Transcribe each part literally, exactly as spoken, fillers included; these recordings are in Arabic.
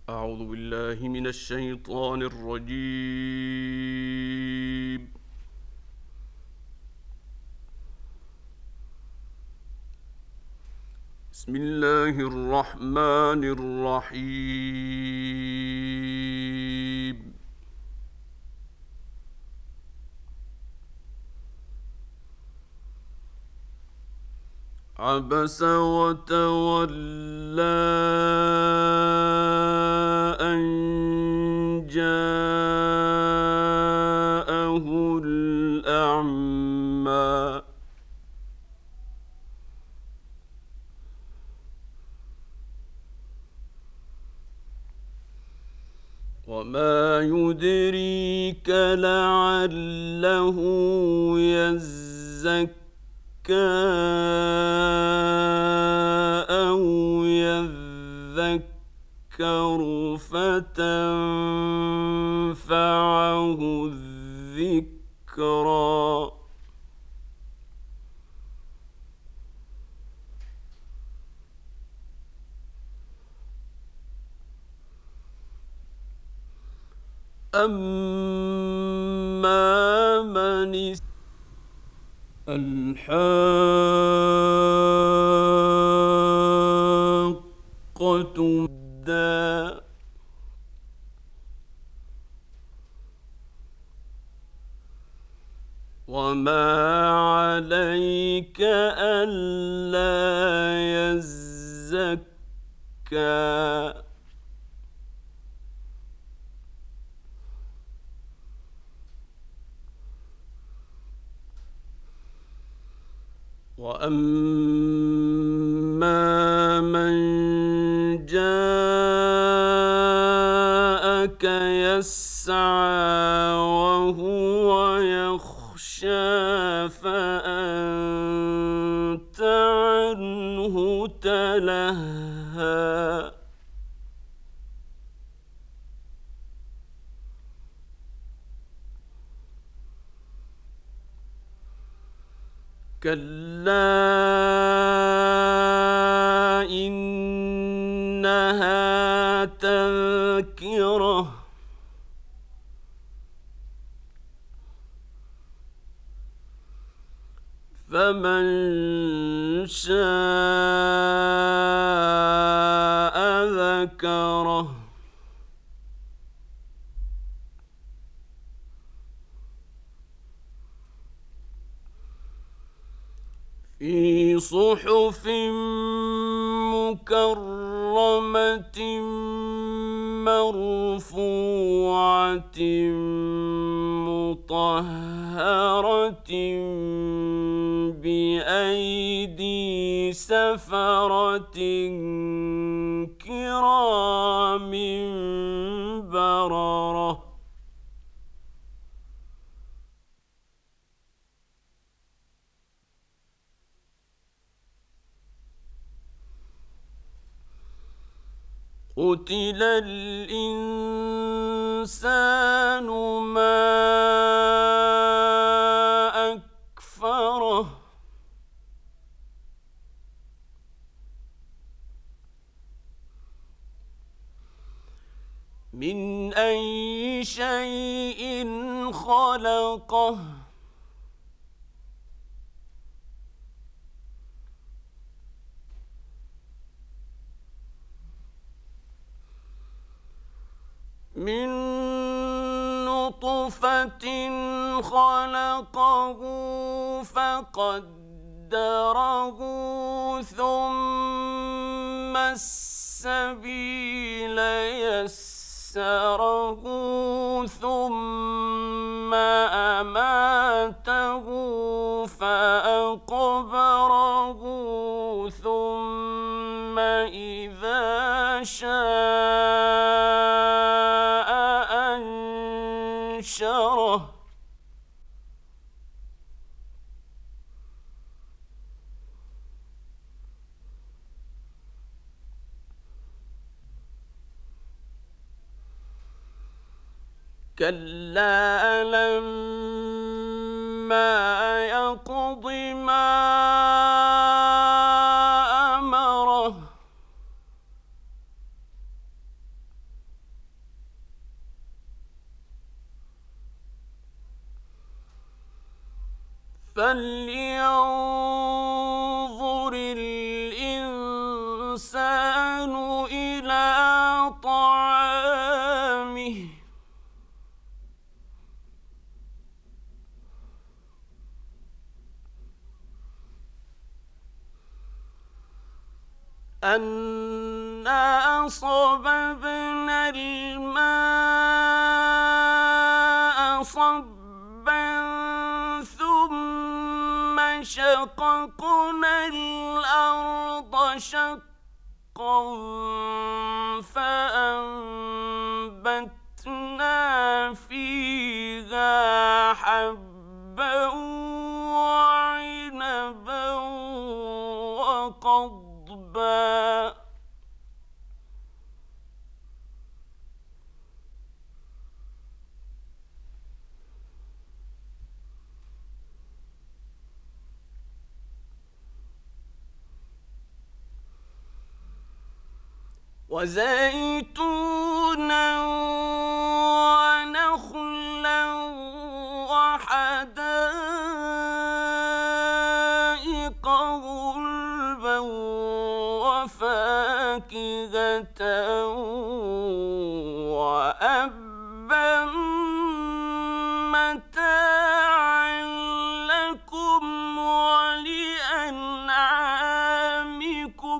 أعوذ بالله من الشيطان الرجيم. بسم الله الرحمن الرحيم. عبس وتولى أن جاءه الأعمى وما يدريك لعله يزكى أو يذكر فتنفعه الذكرى أما من الحاقة دا وما عليك ألا يزكى وأما من جاءك يسعى وهو يخشى فأنت عنه تلهى كلا إنها تذكرة فمن شاء ذكره في صحف مكرمة مرفوعة مطهرة بأيدي سفرة كرام بررة قتل الإنسان ما أكفره من أي شيء خلقه من نطفة خلقه فقدره ثم السبيل يسره ثم أماته فأقبره ثم إذا شاء أنشره كلا لما يقض ما أمره فلينظر الإنسان إلى طعامه أنا صببنا الماء صبا ثم شققنا الأرض شقا فأنبتنا فيها حبا وعنبا وقضبا وزيتونا ونخلا وحدائق غلبا وفاكهة وأبا متاعا لكم ولأنعامكم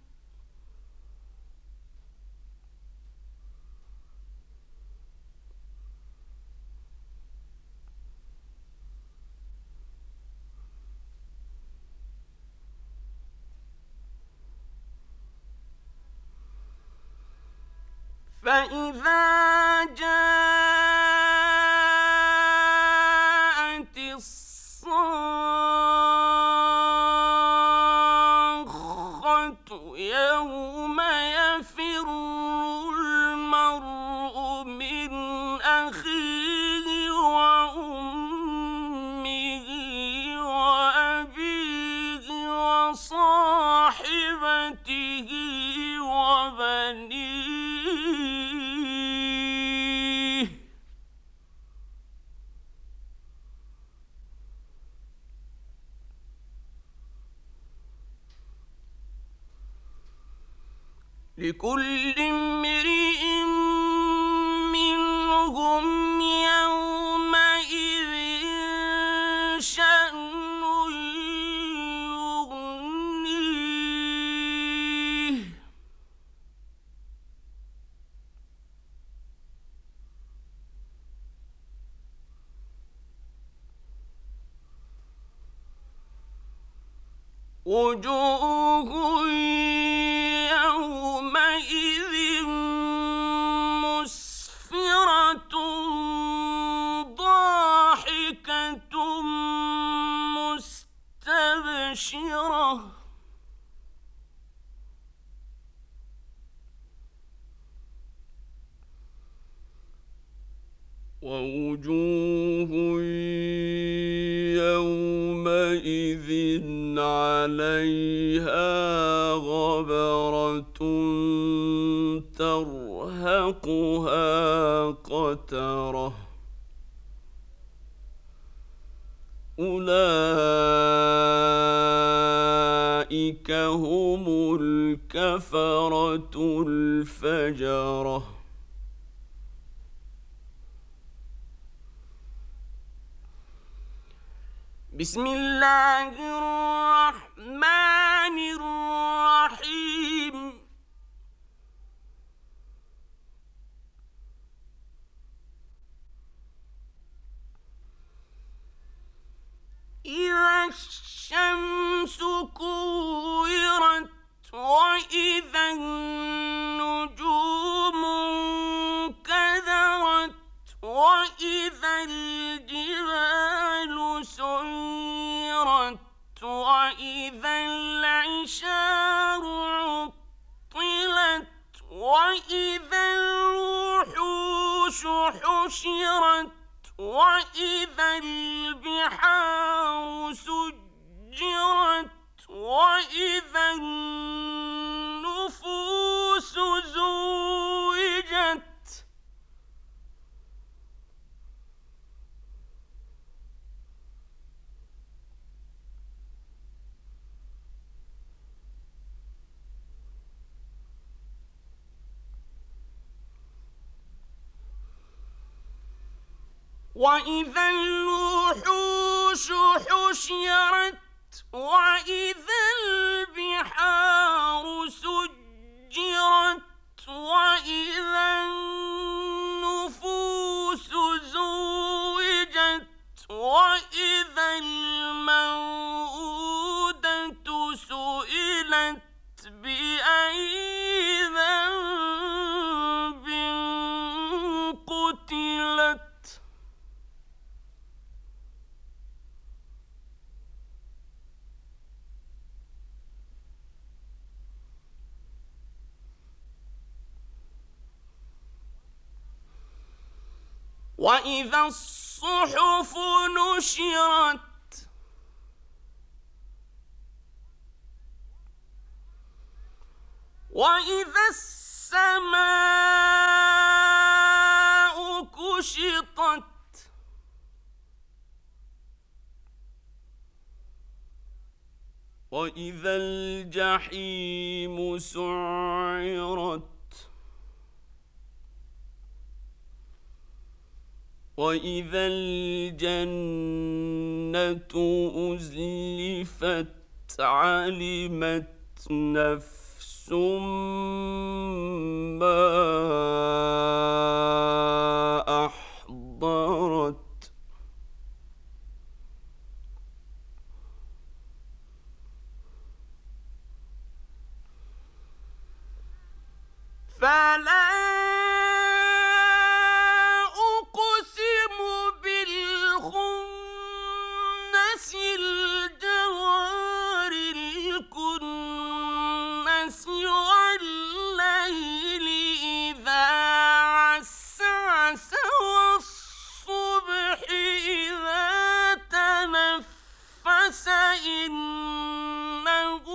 فإذا جاءت الصاخة يوم يفر المرء من أخيه وأمه وأبيه وصاحبته وبنيه لكل امرئ منهم يومئذ شأن يغنيه وجوه يومئذ مسفرة ضاحكة مستبشرة ووجوه يومئذ عليها غبرة ترهقها قترة أولئك هم الكفرة الفجرة بسم الله الرحمن الرحيم إذا الشمس كورت وإذا النجوم انكدرت وإذا الجبال سيرت وإذا العشار عطلت وإذا الوحوش حشرت وإذا البحار سجرت وإذا النفوس زوجت وإذا الوحوش حشرت وإذا البحار سجرت وإذا النفوس زوجت وإذا الموءودة سئلت بأي ذنب قتلت وإذا الصحف نشرت وإذا السماء كشطت وإذا الجحيم سعرت وإذا الجنة أزلفت علمت نفس ما أحضرت فلا إنه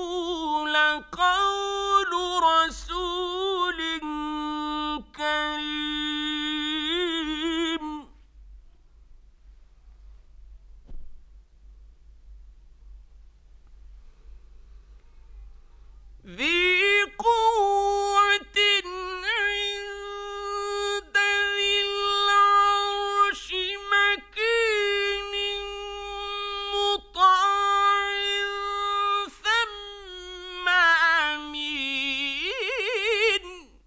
لقول رسول كريم ذي قوة عند ذي العرش مكين مطاع ثم أمين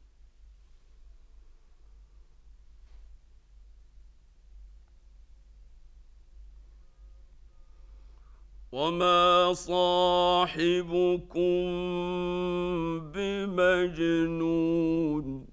وما صاحبكم بمجنون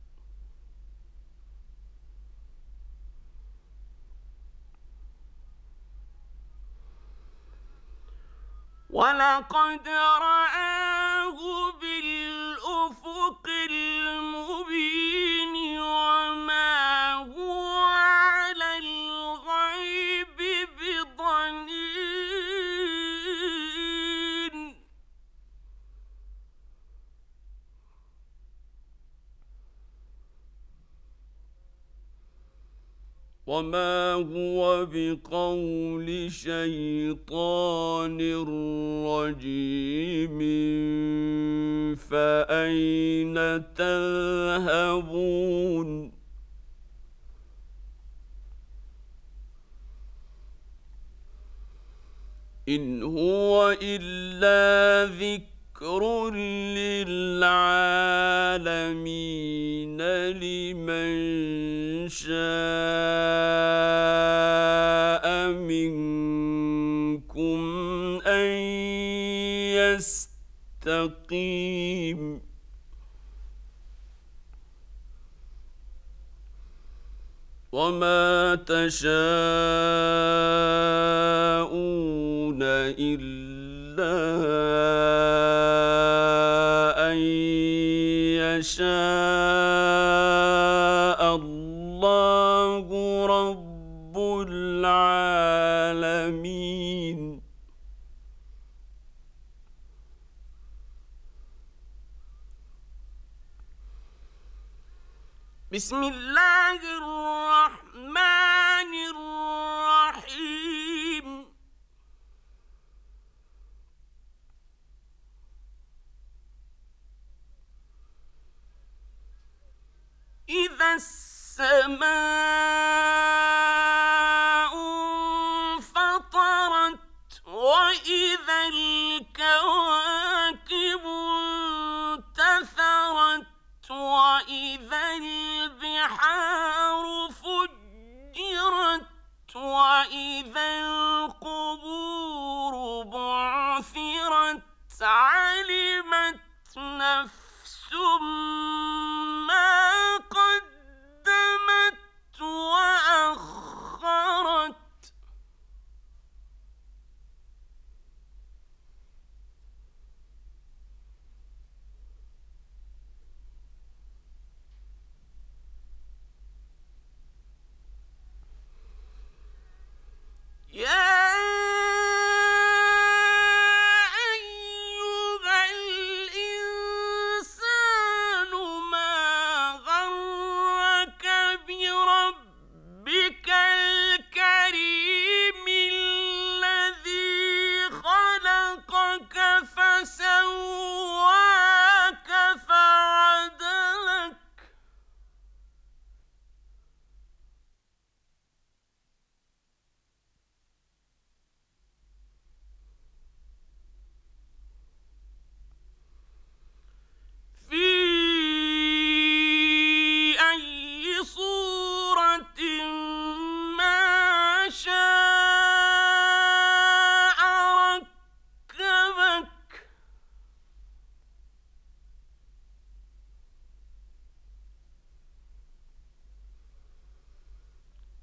ولقد رآه بالأفق المبين وما هو على الغيب بضنين وما هو بقول شيطان رجيم فأين تذهبون إن هو إلا ذكر للعالمين لمن شاء منكم أن يستقيم وما تشاءون إلا أن يشاء الله رب العالمين بسم الله الرحمن الرحيم إذا السماء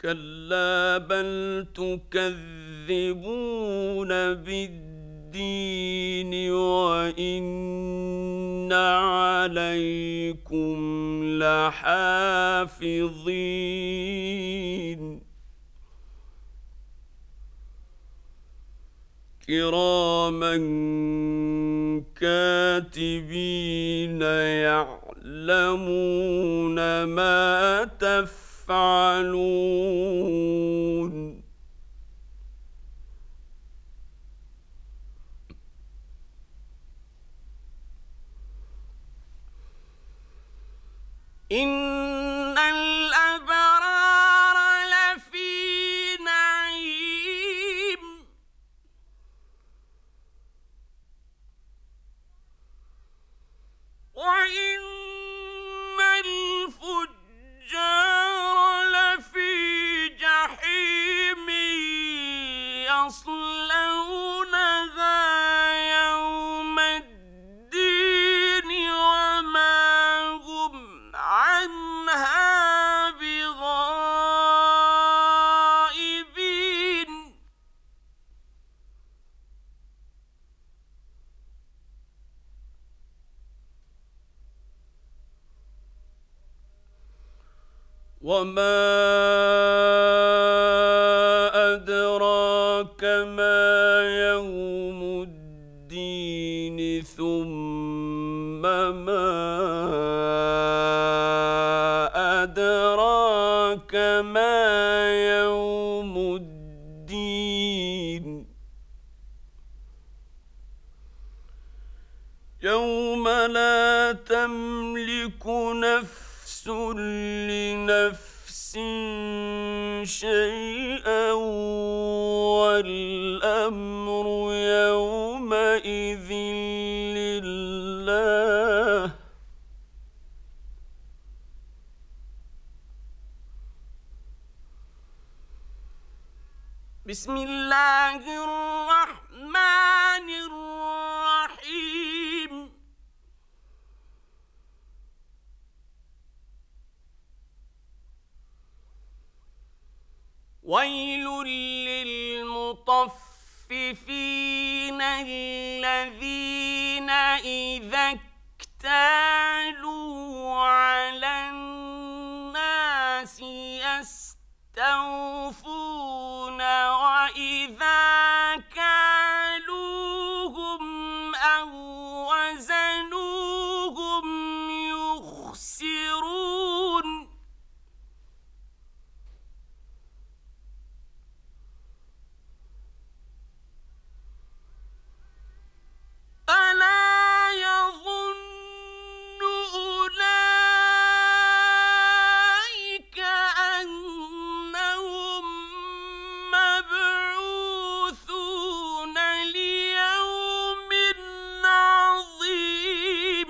كلا بل تكذبون بالدين وإن عليكم لحافظين كراما كاتبين يعلمون ما تفعلون إن الأبرار لفي نعيم وإن الفجار لفي جحيم يصلونها يوم الدين وما هم عنها بغائبين وما أدراك ما يوم الدين ثم ما أدراك ما يوم الدين يوم لا تملك نفس لنفس شيئا والأمر يومئذ لله بسم الله الرحمن الرحيم ويل للمطففين الذين إذا اكتالوا على الناس يستوفون وإذا كالوهم أو وزنوهم يخسرون ألا يظن أولئك أنهم مبعوثون ليوم عظيم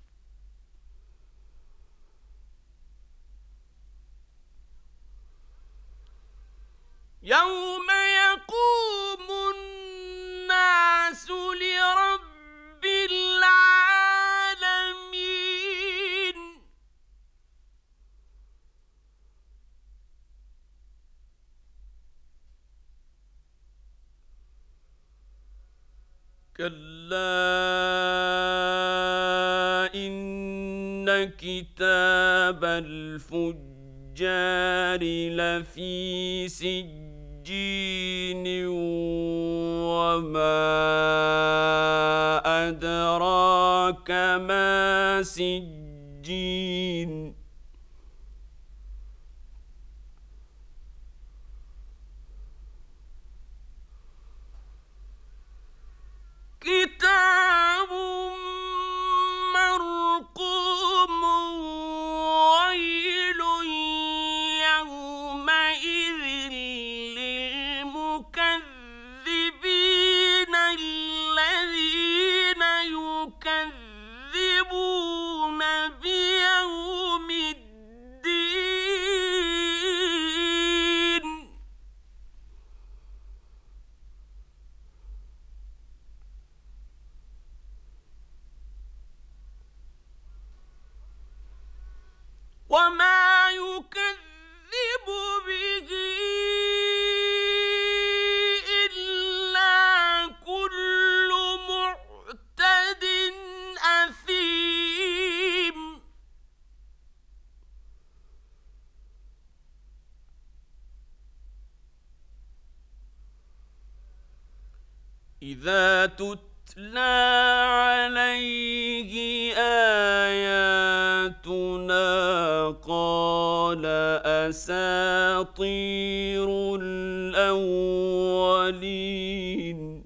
يوم يقوم الناس لرب العالمين كلا إن كتاب الفجار لفي سجين وما أدراك ما سجين كتاب مرقوم ويل يومئذ للمكذبين الذين يكذبون بيوم الدين وما يكذب به وإذا تتلى عليه آياتنا قال أساطير الأولين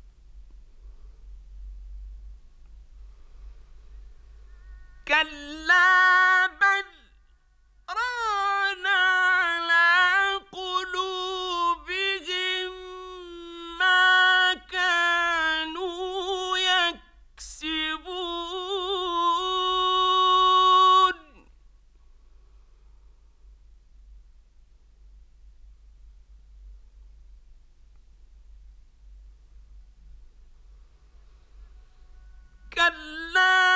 كلا بل ران على قلوبهم ما كانوا يكسبون كلا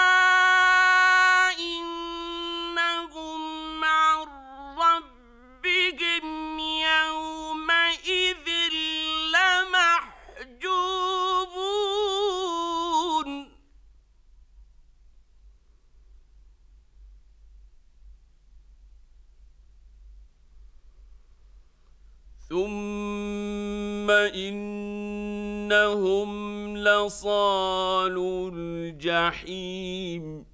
ثم إنهم لصالو الجحيم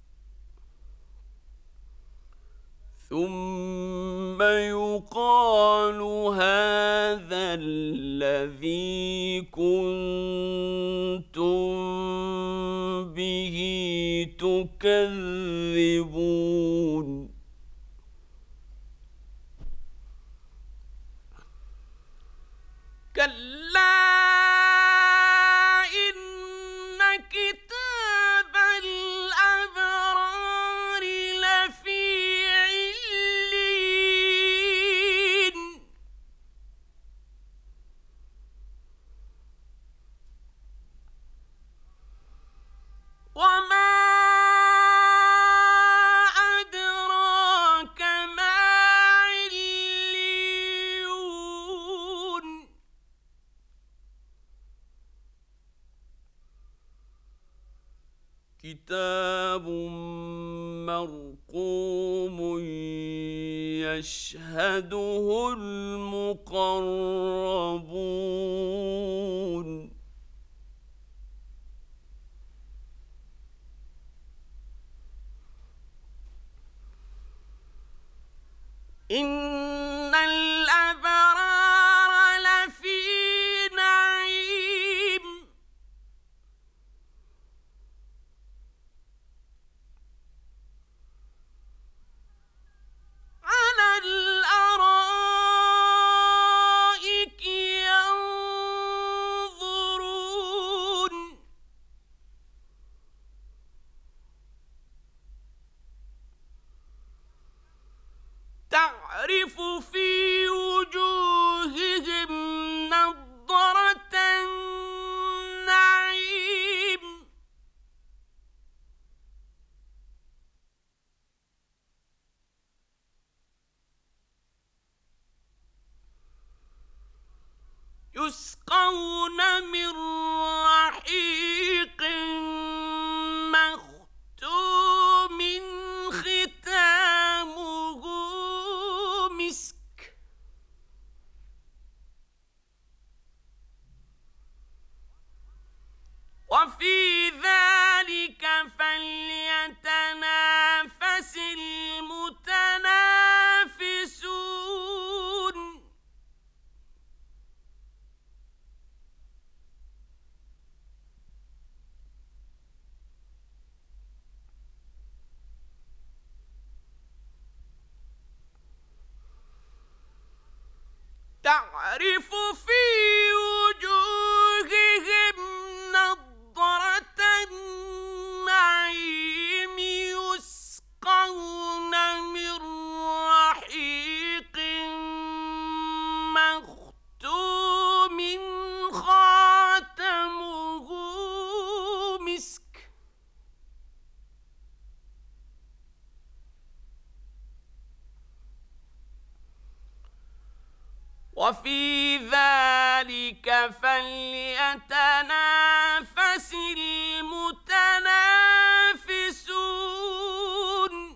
ثم يقال هذا الذي كنتم به تكذبون كلا إن كتاب الأبرار لفي علين وما أدراك ما عليون كتاب مرقوم يشهده المقربون إن الأبرار لفي نعيم على الأرائك ينظرون تعرف في وجوههم نضرة النعيم يسقون من رحيق مختوم ختامه مسك وفي ذلك فليتنافس المتنافسون تعرف في وجوههم نضرة النعيم يسقون من رحيق مختوم خاتمه مسك وفي ذلك فليتنافس المتنافسون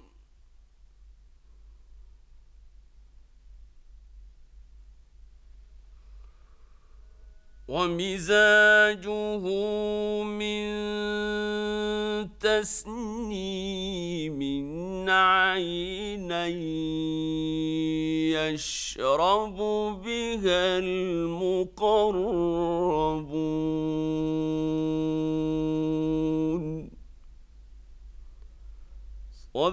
ومزاجه من تسنيم عينا يشرب بها المقربون. صدق الله العظيم.